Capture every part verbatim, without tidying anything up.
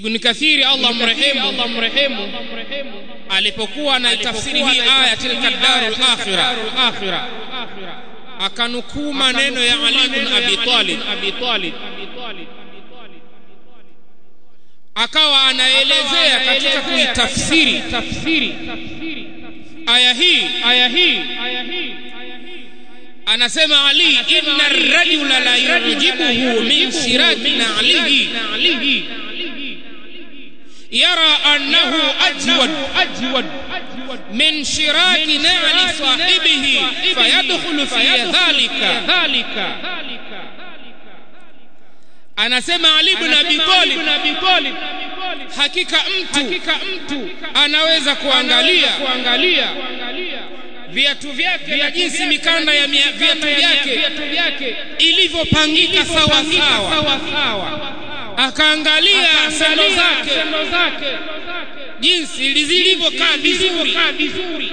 Ibn Kathir Allah mrehemu Allah mrehemu alipokuwa anaitafsiri hii aya tilka darul akhirah akanukuu maneno ya Ali ibn Abi Talib Abi Talib akawa anaelezea katika kuitafsiri tafsiri aya hii aya hii anasema Ali inna ar-rajula la yujibuhu min shiraki na'lihi yara annahu ajwad ajwad min shiraki na'li sahibihi fayadkhulu fi dhalika dhalika anasema Ali ibn Abi Talib hakika mtu hakika mtu anaweza kuangalia kuangalia viatu vyake na jinsi mikanda ya viatu vyake ilivyopangika sawa sawa akaangalia sendo zake jinsi zilivyokaa vizuri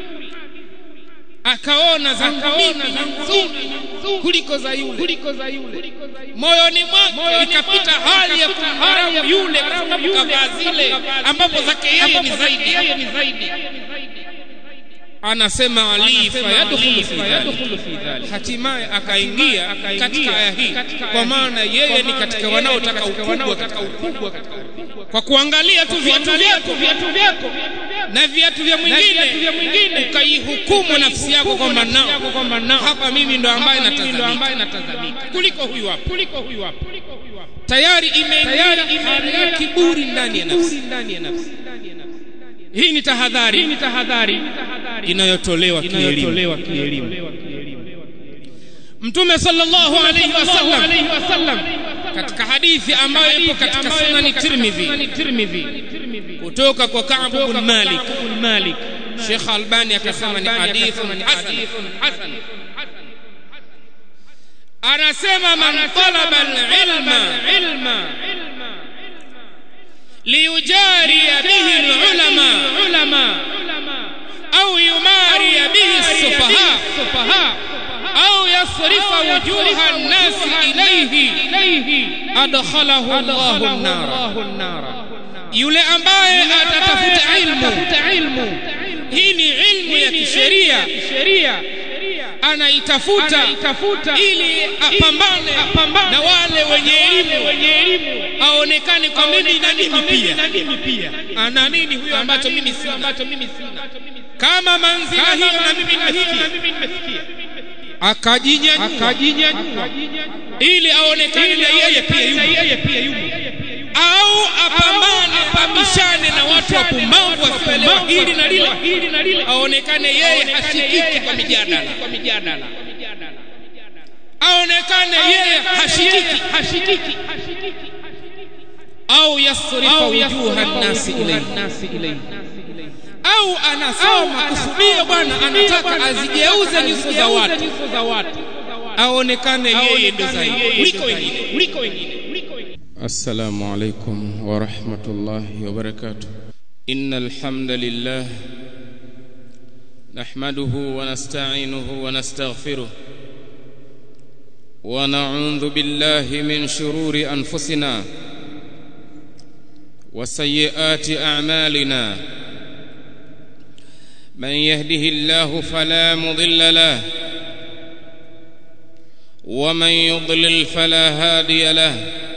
akaona zangu nzuri kuliko za yule kuliko za yule moyoni mwake ikapita hali ya kumdharau yule kwa sababu kavaa zile ambapo zake yeye ni zaidi anasema Ali fayadkhulu fi dhalik hatimaye akaingia katika aya hii kwa maana yeye ni katika wanaotaka ukubwa katika ukubwa kwa kuangalia tu viatu vyako viatu vyako na viatu vya mwingine ukaihukumu nafsi yako kwamba nao hapa mimi ndo ambaye natazamika kuliko huyu hapo kuliko huyu hapo tayari imeingia kiburi ndani ya nafsi hii ni tahadhari hii ni tahadhari inayotolewa kielimu. Mtume sallallahu alayhi wasallam katika hadithi ambayo ipo katika Sunan Tirmidhi kutoka kwa Ka'b ibn Malik Sheikh Albani akasema ni hadithun hasan anasema man talaba al-ilma liyujari bihi al-ulama au yumari bihi as-sufaha au yasrifa wujuha an-nas ilayhi adkhalahu Allahu an-nar yule ambaye atatafuta ilmu hii ni ilmu ya kisheria anaitafuta ili apambane na wale wenye elimu aonekane kwa mimi na mimi pia ana nini huyo ambacho mimi sina ambacho mimi sina kama manzila hiyo na mimi nimefikia akajinyanyua ili aonekane na yeye pia yumo au apambane apambishane na watu wapumbavu wasielewa hili na lile aonekane yeye hashikiki kwa mijadala aonekane yeye hashikiki au yasrifa wujuha an-nasi ilayhi au anasoma kusudia bwana anataka azigeuze nyuso za watu aonekane yeye ndo zaidi kuliko wengine kuliko wengine السلام عليكم ورحمة الله وبركاته إن الحمد لله نحمده ونستعينه ونستغفره ونعوذ بالله من شرور أنفسنا وسيئات أعمالنا من يهده الله فلا مضل له ومن يضلل فلا هادي له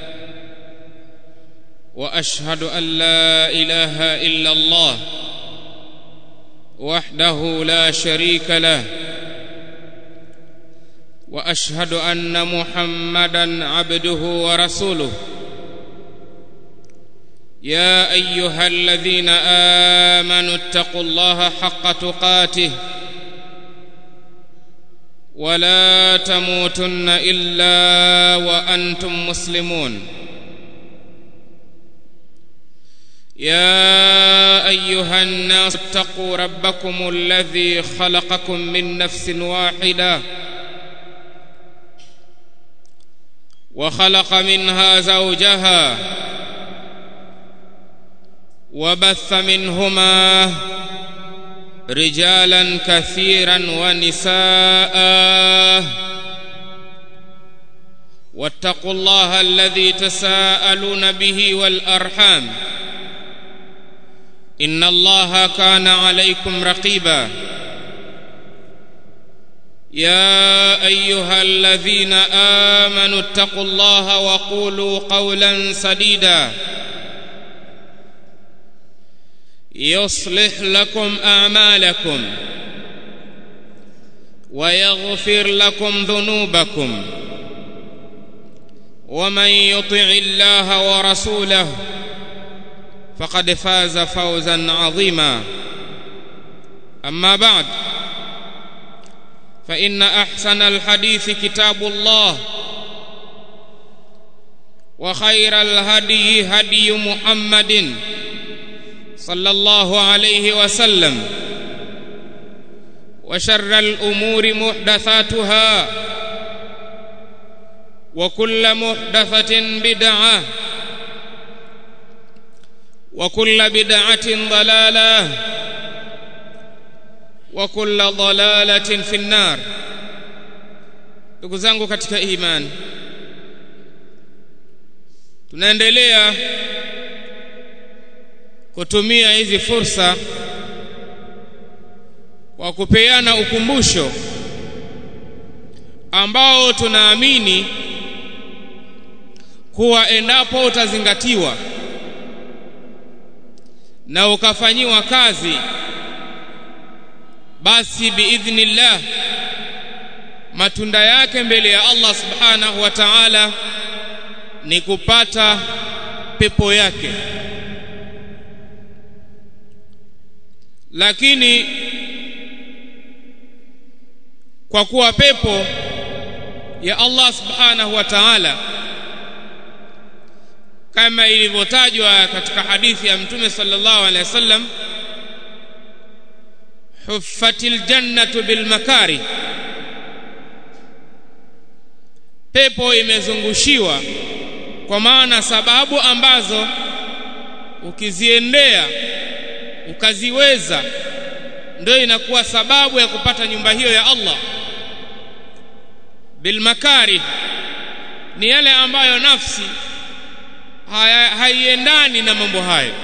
وأشهد أن لا إله إلا الله وحده لا شريك له وأشهد أن محمدًا عبده ورسوله يا أيها الذين آمنوا اتقوا الله حق تقاته ولا تموتن إلا وأنتم مسلمون يا أيها الناس اتقوا ربكم الذي خلقكم من نفس واحدة وخلق منها زوجها وبث منهما رجالا كثيرا ونساء واتقوا الله الذي تساءلون به والأرحام إن الله كان عليكم رقيبا يا أيها الذين آمنوا اتقوا الله وقولوا قولا سديدا يصلح لكم أعمالكم ويغفر لكم ذنوبكم ومن يطع الله ورسوله فقد فاز فوزا عظيما أما بعد فإن أحسن الحديث كتاب الله وخير الهدي هدي محمد صلى الله عليه وسلم وشر الأمور محدثاتها وكل محدثة بدعة وكل بدعة ضلالة وكل ضلالة في النار. Ndugu zangu katika imani, tunaendelea kutumia hizi fursa kwa kupeana ukumbusho ambao tunaamini kuwa endapo utazingatiwa na ukafanyiwa kazi, basi biidhnillah matunda yake mbele ya Allah subhanahu wa ta'ala ni kupata pepo yake. Lakini kwa kuwa pepo ya Allah subhanahu wa ta'ala kama ilivyotajwa katika hadithi ya Mtume sallallahu alaihi wasallam, huffatil jannatu bil makari, pepo imezungushiwa kwa maana sababu ambazo ukiziendea ukaziweza ndio inakuwa sababu ya kupata nyumba hiyo ya Allah. Bil makari ni yale ambayo nafsi haiendani na mambo hayo,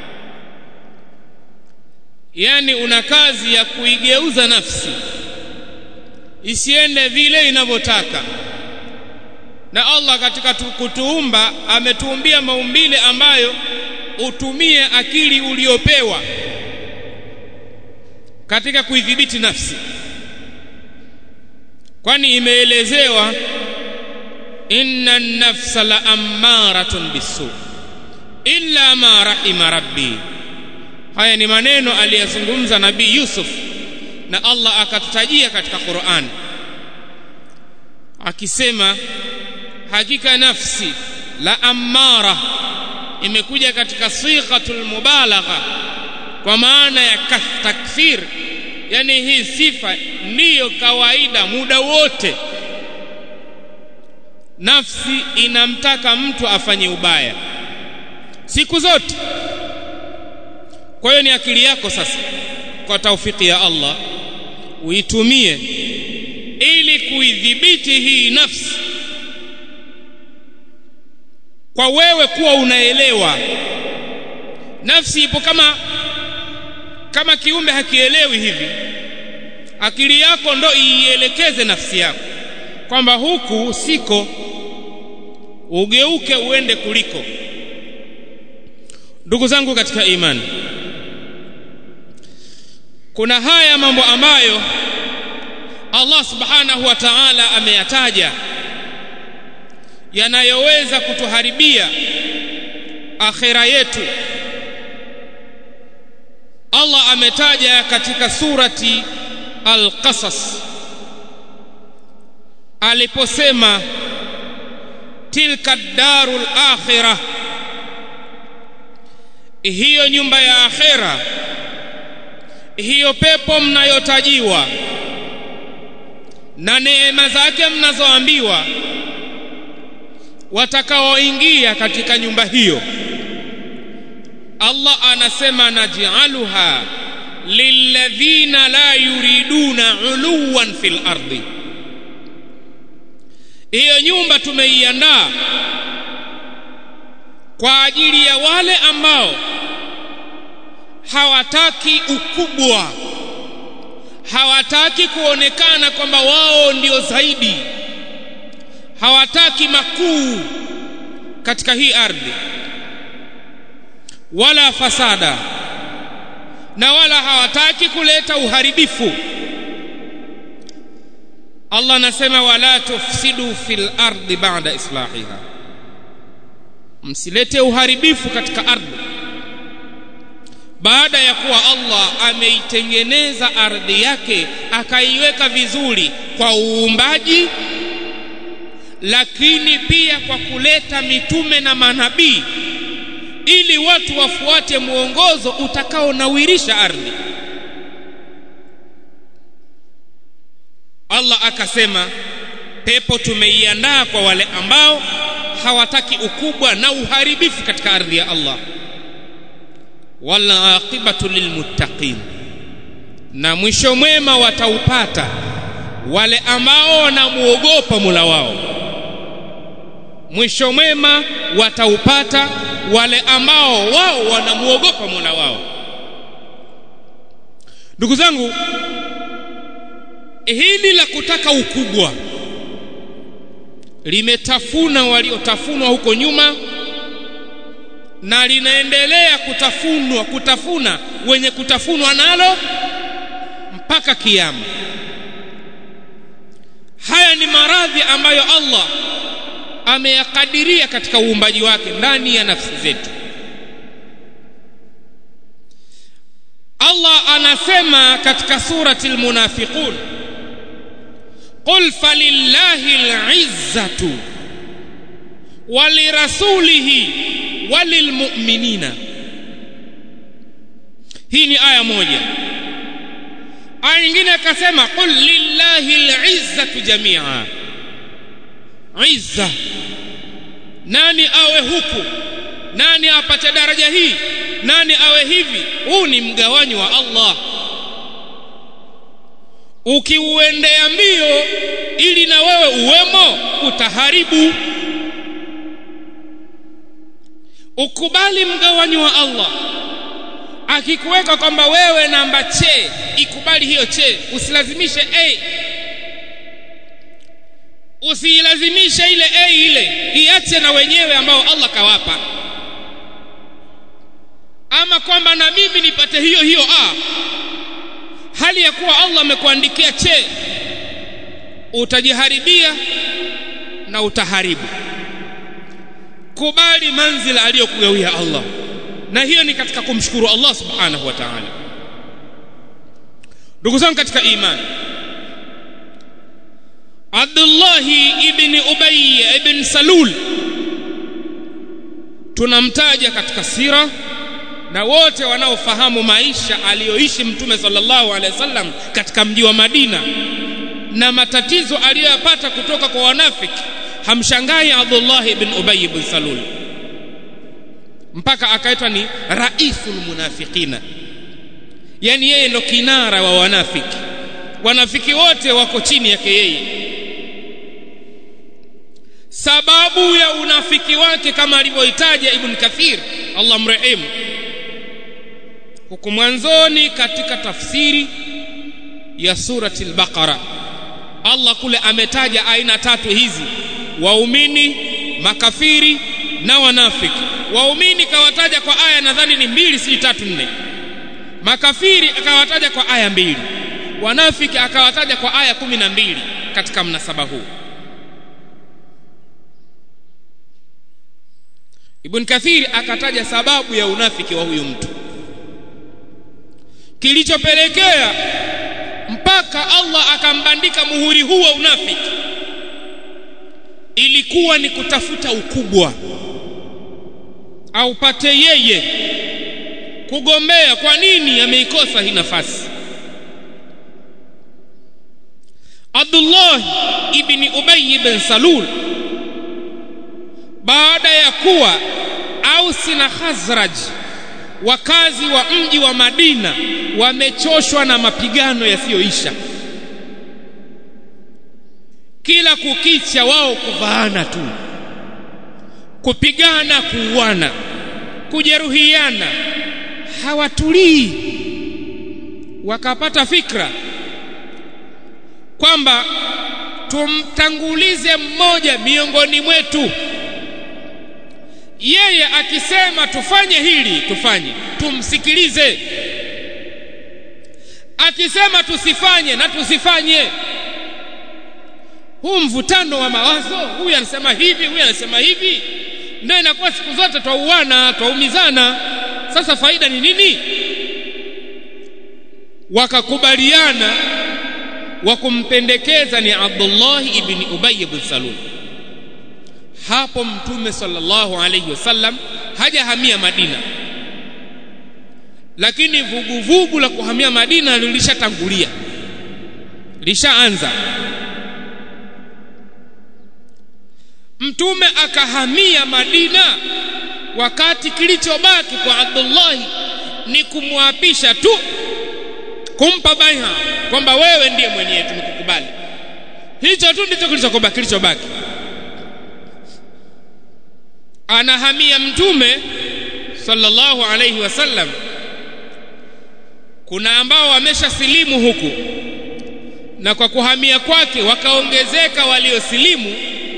yani una kazi ya kuigeuza nafsi isiende vile inavyotaka. Na Allah katika kutuumba ametuumbia maumbile ambayo utumie akili uliopewa katika kuidhibiti nafsi, kwani imeelezewa inna an-nafsa la ammaratun bisu illa ma rahima rabbi. Haya ni maneno aliyazungumza Nabii Yusuf na Allah akatutajia katika Qur'an akisema hakika nafsi la ammara imekuja katika sighatul mubalagha kwa maana ya takfir, yani hii sifa ndiyo kawaida muda wote. Nafsi inamtaka mtu afanye ubaya siku zote. Kwa hiyo ni akili yako sasa, kwa taufiki ya Allah, uitumie ili kuidhibiti hii nafsi, kwa wewe kuwa unaelewa. Nafsi ipo kama kama kiumbe hakielewi hivi, akili yako ndo ielekeze nafsi yako kwamba huku siko, ugeuke uende kuliko. Ndugu zangu katika imani, kuna haya mambo ambayo Allah subhanahu wa ta'ala ameyataja yanayoweza kutuharibia akhira yetu. Allah ametaja katika surati Al-Qasas aliposema tilka darul akhirah, hiyo nyumba ya akhira, hiyo pepo mnayotajiwa na neema zake mnazoambiwa, watakaoingia katika nyumba hiyo, Allah anasema naj'aluha lilladhina la yuriduna uluwan fil ardi, hiyo nyumba tumeiandaa kwa ajili ya wale ambao hawataki ukubwa, hawataki kuonekana kwamba wao ndio zaidi, hawataki makuu katika hii ardhi, wala fasada, na wala hawataki kuleta uharibifu. Allah anasema wala tufsidu fil ardi ba'da islahiha, msilete uharibifu katika ardhi baada ya kuwa Allah ameitengeneza ardhi yake akaiweka vizuri kwa uumbaji, lakini pia kwa kuleta mitume na manabii ili watu wafuate muongozo utakao nawirisha ardhi. Allah akasema pepo tumeiandaa kwa wale ambao hawataki ukubwa na uharibifu katika ardhi ya Allah. Wala aqibatu lilmuttaqin, na mwisho mwema wataupata wale ambao wanamuogopa Mola wao. Mwisho mwema wataupata wale ambao wao wanamuogopa Mola wao. Ndugu zangu, hili la kutaka ukubwa limetafuna waliotafunwa huko nyuma, na linaendelea kutafunwa kutafuna wenye kutafunwa nalo mpaka kiyama. Haya ni maradhi ambayo Allah ameyakadiria katika uumbaji wake ndani ya nafsi zetu. Allah anasema katika surati al-Munafiqun, qul falillahi al-izzatu walirasulihi walilmu'minina. Hii ni aya moja. Aya nyingine akasema qul lillahi al-izzatu jami'a. Izza, nani awe huku, nani apate daraja hii, nani awe hivi? Huu ni mgawanyo wa Allah. Ukiuendea mbio ili na wewe uwemo, utaharibu. Ukubali mgawanyo wa Allah. Akikuweka kwamba wewe namba che, ikubali hiyo che, usilazimishe A. Usilazimishe ile A ile, iache na wenyewe ambao Allah kawapa. Ama kwamba na mimi nipate hiyo hiyo A, hali ya kuwa Allah amekuandikia che, utajiharibia na utaharibu. Kubali manzila aliyokugawia Allah, na hiyo ni katika kumshukuru Allah subhanahu wa ta'ala. Ndugu zangu katika imani, Abdullah ibn Ubay ibn Salul tunamtaja katika sira, na wote wanaofahamu maisha aliyoishi Mtume sallallahu alaihi wasallam katika mji wa Madina na matatizo aliyopata kutoka kwa wanafiki, hamshangai Abdullah ibn Ubay ibn Salul mpaka akaitwa ni raisul munafiqina, yani yeye ndo kinara wa wanafiki. Wanafiki wote wako chini yake yeye. Sababu ya unafiki wake kama alivyoitaja Ibn Kathir, Allah mrehemu, huko mwanzoni katika tafsiri ya surati al-Baqara, Allah kule ametaja aina tatu hizi: waumini, makafiri na wanafiki. Waumini kawataja kwa aya nadhani ni mbili si tatu nne. Makafiri akawataja kwa aya mbili. Wanafiki akawataja kwa aya kumi na mbili katika mnasaba huu. Ibn Kathir akataja sababu ya unafiki wa huyu mtu, kilichopelekea mpaka Allah akambandika muhuri huu wa unafiki. Ilikuwa ni kutafuta ukubwa, aupate yeye, kugombea. Kwa nini ameikosa hii nafasi? Abdullah ibn Ubay ibn Salul, baada ya kuwa Aus na Khazraj, wakazi wa mji wa Madina, wamechoshwa na mapigano yasiyoisha, kila kukicha wao kuvaana tu, kupigana, kuuana, kujeruhiana, hawatulii. Wakapata fikra kwamba tumtangulize mmoja miongoni mwetu, yeye akisema tufanye hili tufanye, tumsikilize. Akisema tusifanye na tusifanye. Huu mvutano wa mawazo, huyu anasema hivi, huyu anasema hivi, ndio inakuwa siku zote twauana, twaumizana. Sasa faida ni nini? Wakakubaliana wa kumpendekeza ni Abdullah ibn Ubay ibn Salul. Hapo Mtume sallallahu alayhi wasallam hajahamia Madina, lakini vuguvugu la kuhamia Madina lilishatangulia, lishaanza. Mtume akahamia Madina wakati kilichobaki kwa Abdullah ni kumwapisha tu, kumpa bai'a kwamba wewe ndiye mwenyewe, tumekukubali. Hicho tu ndicho kilichobaki kilichobaki. Anahamia Mtume sallallahu alayhi wasallam. Kuna ambao wameshasilimu huku, na kwa kuhamia kwake wakaongezeka waliosilimu,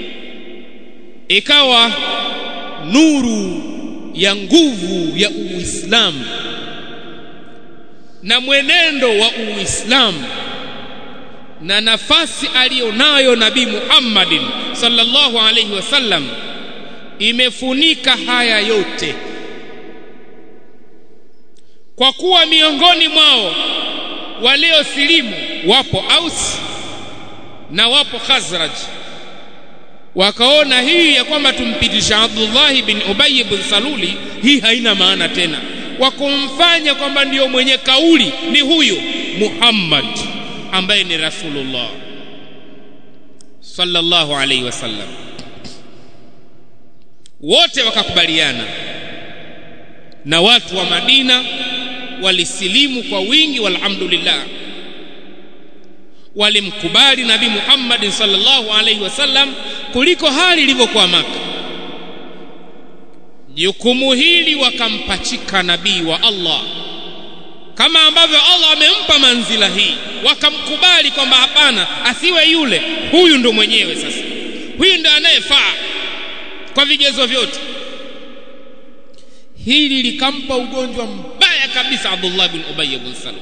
ikawa nuru ya nguvu ya Uislamu na mwenendo wa Uislamu na nafasi alionayo Nabii Muhammadin sallallahu alayhi wasallam imefunika haya yote. Kwa kuwa miongoni mwao waliosilimu wapo Aus na wapo Khazraj, wakaona hii ya kwamba tumpitisha Abdullah ibn Ubay ibn Saluli, hii haina maana tena, wakumfanya kwamba ndio mwenye kauli ni huyo Muhammad ambaye ni Rasulullah sallallahu alayhi wasallam. Wote wakakubaliana, na watu wa Madina walisilimu kwa wingi, walhamdulillah. Walimkubali Nabii Muhammad sallallahu alayhi wasallam kuliko hali ilivyokuwa Maka. Jukumu hili wakampachika nabii wa Allah, kama ambavyo Allah amempa manzila hii, wakamkubali kwamba hapana, asiwe yule, huyu ndo mwenyewe. Sasa huyu ndo anayefaa kwa vigezo vyote. Hili likampa ugonjwa mbaya kabisa Abdullah bin Ubay ibn Salul.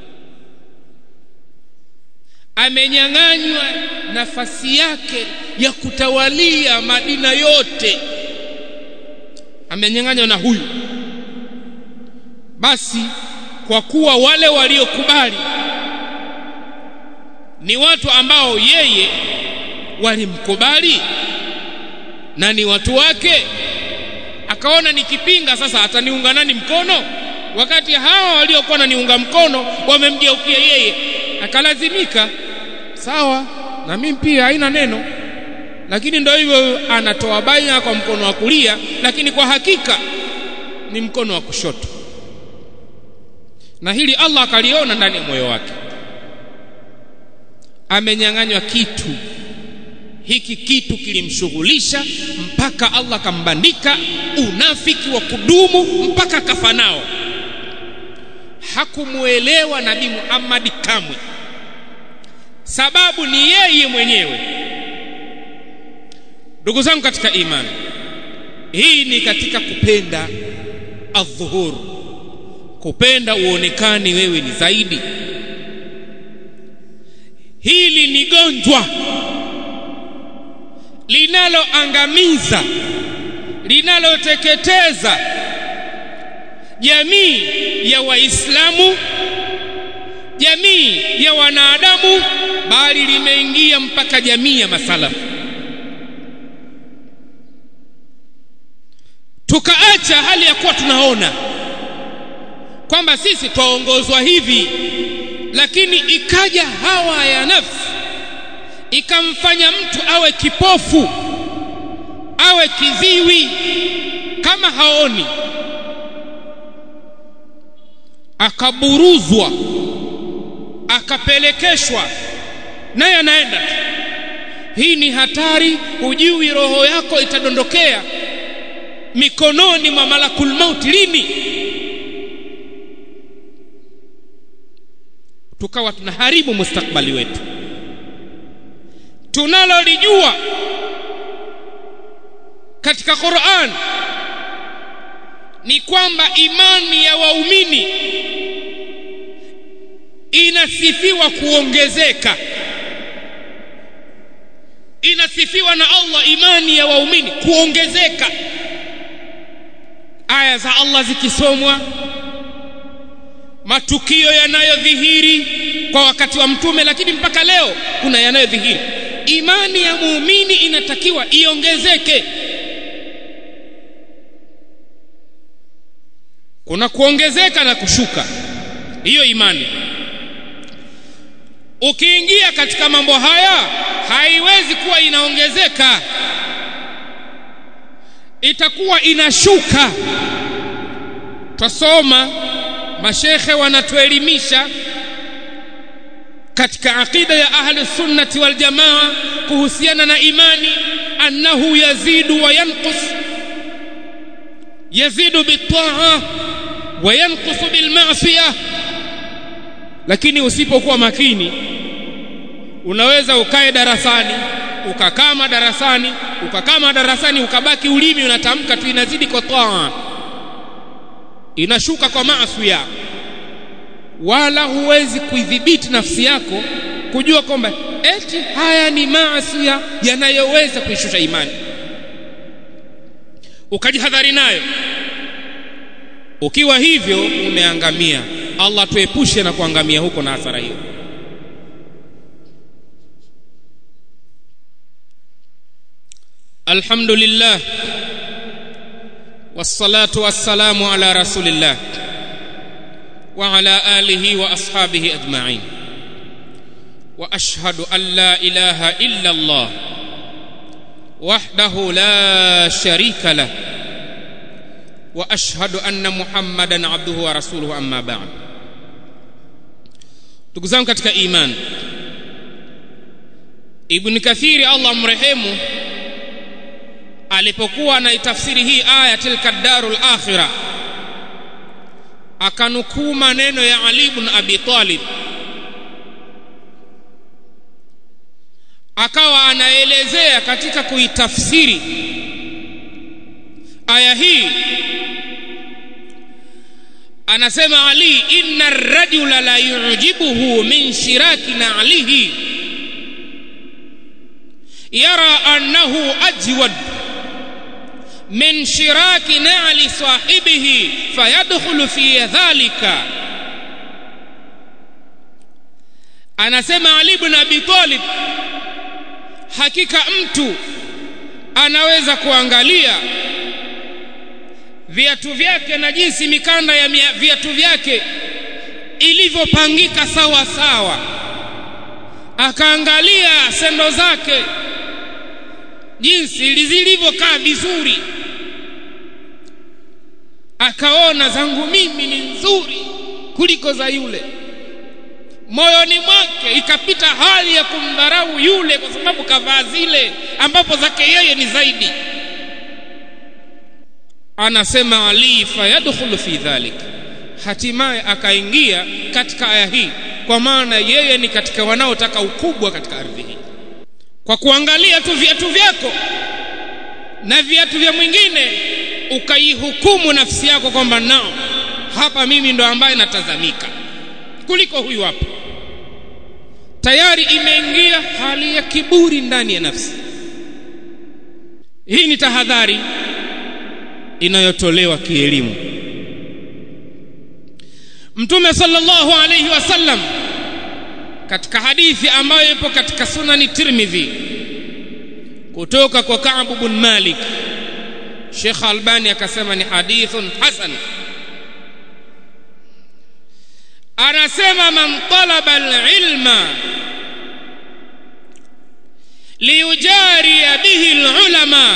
Amenyang'anywa nafasi yake ya kutawalia Madina yote, amenyang'anywa na huyu. Basi kwa kuwa wale waliokubali ni watu ambao yeye walimkubali na ni watu wake, akaona nikipinga sasa ataniunga nani mkono, wakati hawa waliokuwa naniunga mkono wamemgeukia yeye. Akalazimika, sawa na mimi pia haina neno, lakini ndio hivyo, anatoa bai'a kwa mkono wa kulia, lakini kwa hakika ni mkono wa kushoto. Na hili Allah akaliona ndani ya moyo wake. Amenyang'anywa kitu hiki, kitu kilimshughulisha mpaka Allah kambandika unafiki wa kudumu mpaka kafa nao. Hakumuelewa Nabii Muhammad kamwe, sababu ni yeye mwenyewe. Ndugu zangu katika imani, hii ni katika kupenda adhuhur, kupenda uonekani wewe ni zaidi. Hili ni gonjwa linaloangamiza, linaloteketeza jamii ya Waislamu, jamii ya wanadamu, bali limeingia mpaka jamii ya masalafu. Tukaacha hali ya kuwa tunaona kwamba sisi twaongozwa hivi, lakini ikaja hawa ya nafsi ikamfanya mtu awe kipofu, awe kiziwi, kama haoni, akaburuzwa, akapelekeshwa naye anaenda. Hii ni hatari, hujui roho yako itadondokea mikononi mwa malakul maut lini. Tukawa tunaharibu mustakbali wetu. Tunalolijua katika Qur'an ni kwamba imani ya waumini inasifiwa kuongezeka. Inasifiwa na Allah imani ya waumini kuongezeka. Aya za Allah zikisomwa, matukio yanayodhihiri kwa wakati wa mtume, lakini mpaka leo kuna yanayodhihiri. Imani ya muumini inatakiwa iongezeke. Kuna kuongezeka na kushuka hiyo imani. Ukiingia katika mambo haya haiwezi kuwa inaongezeka, itakuwa inashuka. Tusoma, mashekhe wanatuelimisha katika aqida ya ahli sunnati wal jamaa kuhusiana na imani, annahu yazidu wa yanqus, yazidu bitaa wa yanqusu bil ma'siyah. Lakini usipokuwa makini unaweza ukae darasani, ukakama darasani, ukakama darasani ukabaki ulimi unatamka tu, inazidi kwa taa, inashuka kwa maasi, wala huwezi kuidhibiti nafsi yako kujua kwamba eti haya ni maasi yanayoweza kuishusha imani, ukajihadhari nayo. Ukiwa hivyo umeangamia. Allah tuepushe na kuangamia huko na hasara hiyo. Alhamdulillah wassalatu wassalamu ala rasulillah wa ala alihi wa ashabihi ajma'in. Wa ashhadu an la ilaha illa Allah wahdahu la sharika lah wa ashhadu anna Muhammadan abduhu wa rasuluhu, amma ba'd. Ndugu zangu katika iman, Ibn Kathir Allah mrehemu alipokuwa anaitafsiri hii aya tilka darul akhirah, akanukuu maneno ya Ali ibn Abi Talib, akawa anaelezea katika kuitafsiri aya hii. Anasema Ali, inna ar-rajula la yu'jibuhu min shiraki na'lihi yara annahu ajwad min shiraki na'li sahibihi fayadkhulu fi dhalika. Anasema Ali ibn Abi Talib, hakika mtu anaweza kuangalia viatu vyake na jinsi mikanda ya viatu vyake ilivyopangika sawa sawa, akaangalia sendo zake jinsi zilivyokaa vizuri, akaona zangu mimi ni nzuri kuliko za yule. Moyoni mwake ikapita hali ya kumdharau yule kwa sababu kavaa zile ambapo zake yeye ni zaidi. Anasema Ali, fayadkhulu fi dhalik, hatimaye akaingia katika aya hii, kwa maana yeye ni katika wanaotaka ukubwa katika ardhi hii. Kwa kuangalia tu viatu vyako na viatu vya mwingine ukaihukumu nafsi yako kwamba nao hapa mimi ndo ambaye natazamika kuliko huyu hapa, tayari imeingia hali ya kiburi ndani ya nafsi. Hii ni tahadhari inayotolewa kielimu. Mtume sallallahu alayhi wasallam katika hadithi ambayo ipo katika Sunani Tirmidhi kutoka kwa Ka'b ibn Malik, Sheikh Albani akasema ni hadithun hasan. Anasema, man talaba al-ilma liyujari bihi al-ulama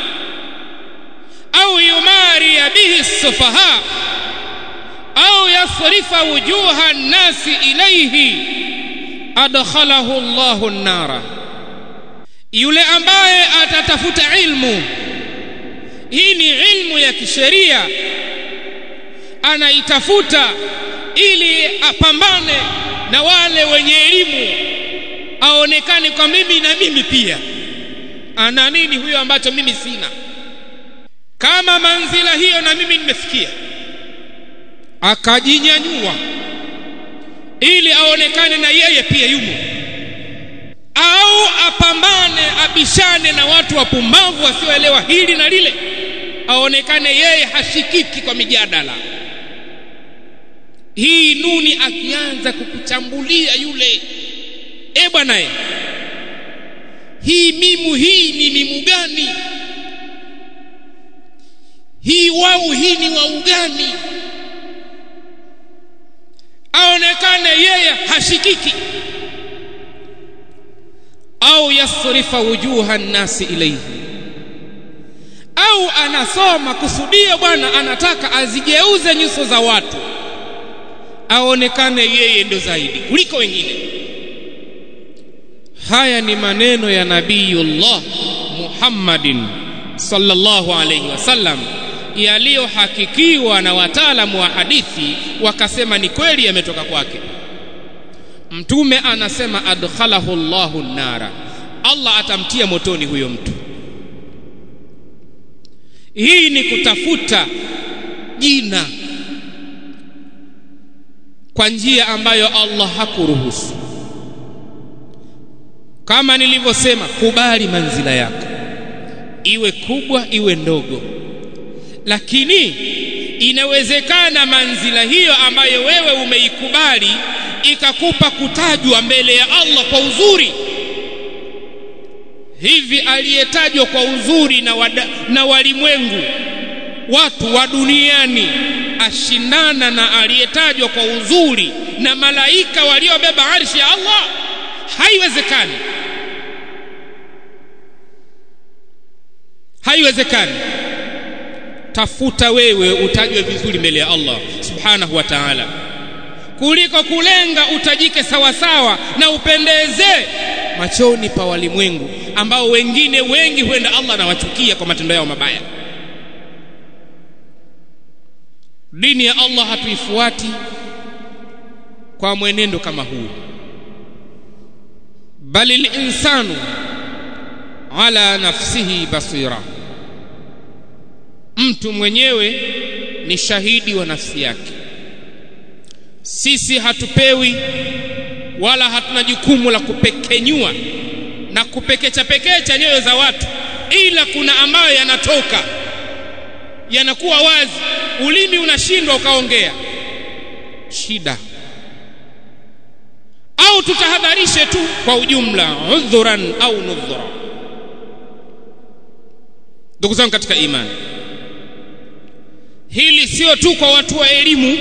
au yumari bihi as-sufaha au yasrifa wujuha an-nasi ilayhi adkhalahu Allahu an-nara. yule ambaye atatafuta ilmu, hii ni ilmu ya kisheria, anaitafuta ili apambane na wale wenye elimu, aonekane kwa mimi na mimi pia ana nini huyo ambacho mimi sina, kama manzila hiyo na mimi nimefikia, akajinyanyua ili aonekane na yeye pia yumo, au apambane abishane na watu wapumbavu wasioelewa hili na lile, aonekane yeye hashikiki kwa mijadala. Hii nuni akianza kukuchambulia yule, e bwana, hii mimu hii ni mimu gani, hii wau hii ni wau gani, aonekane yeye hashikiki. Au yasrifa wujuha nasi ilayhi, au anasoma kusudia bwana anataka azigeuze nyuso za watu, aonekane yeye ndo zaidi kuliko wengine. Haya ni maneno ya Nabiyullah Muhammadin sallallahu alayhi wasallam yaliyohakikiwa na wataalamu wa hadithi, wakasema ni kweli yametoka kwake. Mtume anasema adkhalahu Allahu an-nara, Allah atamtia motoni huyo mtu. Hii ni kutafuta jina kwa njia ambayo Allah hakuruhusu. Kama nilivyosema, kubali manzila yako, iwe kubwa iwe ndogo, lakini inawezekana manzila hiyo ambayo wewe umeikubali ikakupa kutajwa mbele ya Allah kwa uzuri. Hivi aliyetajwa kwa uzuri na, wada, na walimwengu watu wa duniani ashindana na aliyetajwa kwa uzuri na malaika waliobeba arshi ya Allah? Haiwezekani, haiwezekani. Tafuta wewe utajwe vizuri mbele ya Allah subhanahu wa ta'ala, kuliko kulenga utajike sawa sawa na upendeze machoni pa walimwengu ambao wengine wengi huenda Allah anawachukia kwa matendo yao mabaya. Dini ya Allah hatuifuati kwa mwenendo kama huu, bali al-insanu ala nafsihi basira, mtu mwenyewe ni shahidi wa nafsi yake. Sisi hatupewi wala hatuna jukumu la kupekenyua na kupekecha pekecha nyoyo za watu, ila kuna ambayo yanatoka yanakuwa wazi, ulimi unashindwa ukaongea, shida. Au tutahadharishe tu kwa ujumla, udhuran au nudhura. Ndugu zangu katika imani, hili sio tu kwa watu wa elimu.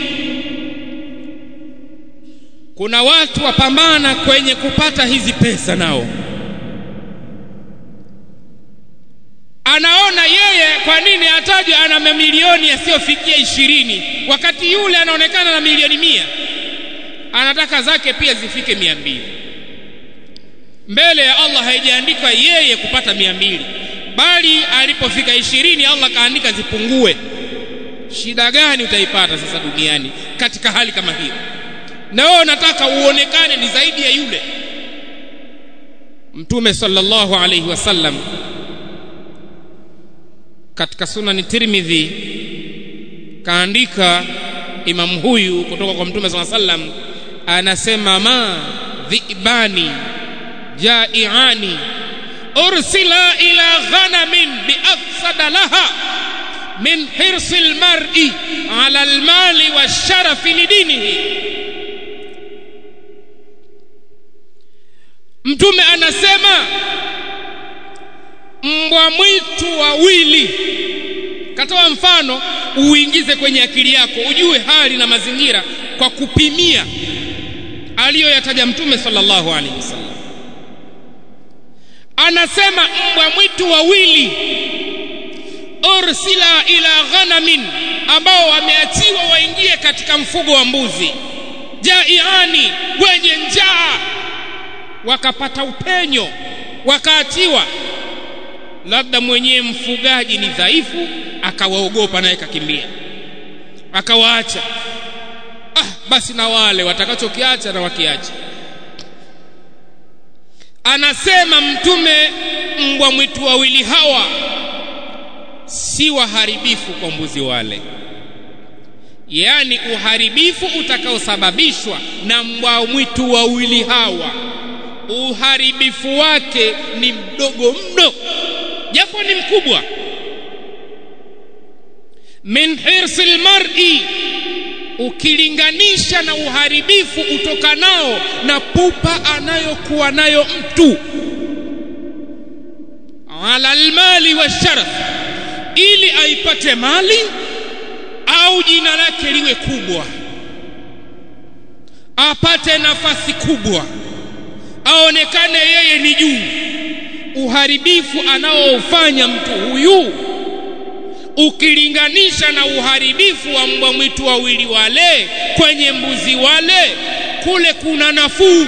Kuna watu wapambana kwenye kupata hizi pesa nao. Anaona yeye kwa nini atajwe ana mamilioni yasiyofikia ishirini wakati yule anaonekana na milioni mia. Anataka zake pia zifike mia mbili. Mbele ya Allah haijaandikwa yeye kupata mia mbili, bali alipofika ishirini Allah kaandika zipungue. Shida gani utaipata sasa duniani katika hali kama hiyo? Na wewe unataka uonekane ni zaidi ya yule. Mtume sallallahu alayhi wasallam katika Sunan Tirmidhi kaandika, imam huyu kutoka kwa Mtume sallallahu alayhi wasallam anasema, ma dhibani jai'ani ursila ila ghanamin biafsada laha min hirsil mar'i ala almali washarafi lidinihi. Mtume anasema mbwa mwitu wawili, katoa mfano uingize kwenye akili yako ujue hali na mazingira kwa kupimia aliyoyataja Mtume sallallahu alaihi wasallam. Anasema mbwa mwitu wawili ursila ila ghanamin, ambao wameachiwa waingie katika mfugo wa mbuzi, jaiani, wenye njaa, wakapata upenyo wakatiwa labda mwenyewe mfugaji ni dhaifu akawaogopa naye kakimbia akawaacha, ah basi na wale watakachokiacha na wakiacha. Anasema Mtume, mbwa mwitu wawili hawa si waharibifu kwa mbuzi wale, yani uharibifu utakaosababishwa na mbwa mwitu wawili hawa uharibifu wake ni mdogo mno, japo ni mkubwa. Min hirsil mar'i, ukilinganisha na uharibifu utokanao na pupa anayokuwa nayo mtu ala almali washaraf, ili aipate mali au jina lake liwe kubwa, apate nafasi kubwa, aonekane yeye ni juu. Uharibifu anaofanya mtu huyu ukilinganisha na uharibifu wa mbwa mwitu wawili wale kwenye mbuzi wale, kule kuna nafuu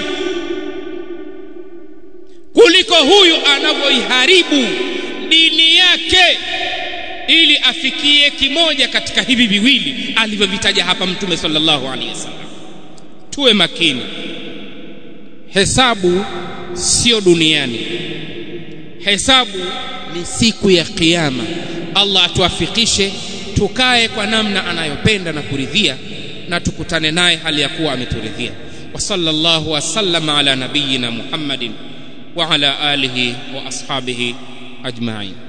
kuliko huyu anavyoiharibu dini yake ili afikie kimoja katika hivi viwili alivyovitaja hapa Mtume sallallahu alaihi wasallam. Tuwe makini, hesabu sio duniani, hesabu ni siku ya kiyama. Allah atuafikishe tukae kwa namna anayopenda na kuridhia, na tukutane naye hali ya kuwa ameturidhia. Wa sallallahu wasallama ala nabiyyina Muhammadin wa ala alihi wa ashabihi ajma'in.